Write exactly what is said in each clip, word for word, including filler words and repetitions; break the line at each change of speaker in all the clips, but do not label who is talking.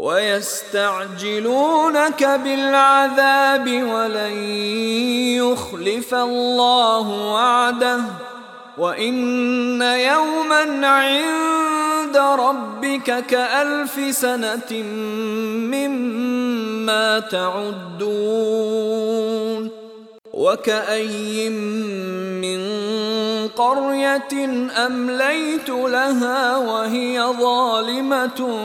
ويستعجلونك بالعذاب ولن يخلف الله وعده وإن يوما عند ربك كألف سنة مما تعدون وكأي من قرية أمليت لها وهي ظالمة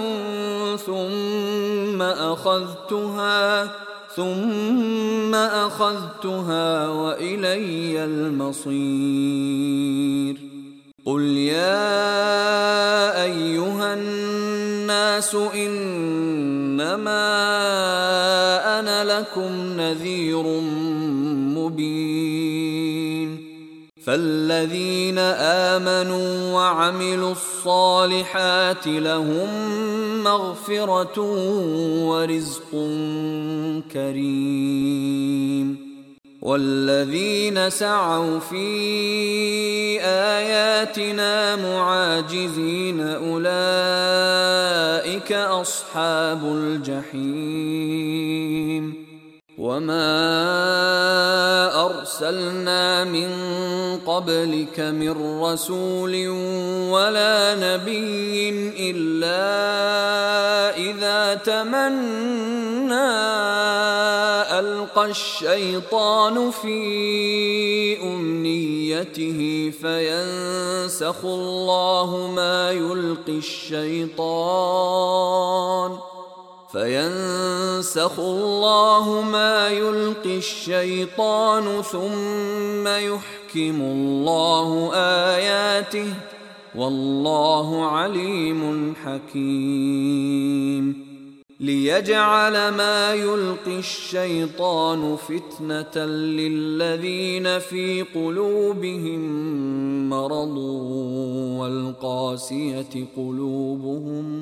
ثم أخذتها ثم أخذتها وإلي المصير قل يا أيها الناس إنما أنا لكم نذير مبين فالذين آمنوا وعملوا الصالحات لهم مغفرة ورزق كريم والذين سعوا في آياتنا معاجزين أولئك أصحاب الجحيم وما أرسلنا من قبلك من رسول ولا نبي إلا إذا تمنى ألقى الشيطان في أمنيته فينسخ الله ما يلقي الشيطان فينسخ الله ما يلقي الشيطان ثم يحكم الله آياته والله عليم حكيم ليجعل ما يلقي الشيطان فتنة للذين في قلوبهم مرض والقاسية قلوبهم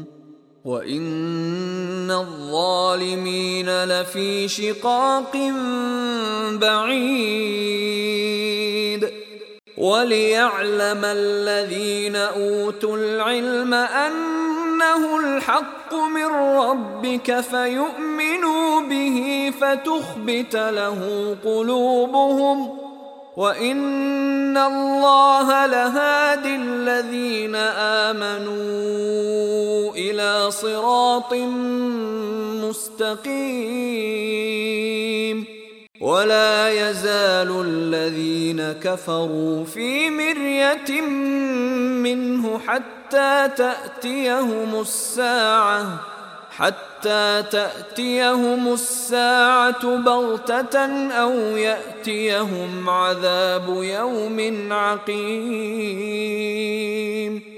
وإن الظالمين لفي شقاق بعيد وليعلم الذين أوتوا العلم أنه الحق من ربك فيؤمنوا به فتخبت له قلوبهم وإن الله لهادي الذين آمنوا إلى صراط مستقيم ولا يزال الذين كفروا في مرية منه حتى تأتيهم الساعة حتى تأتيهم الساعة بغتة أو يأتيهم عذاب يوم عقيم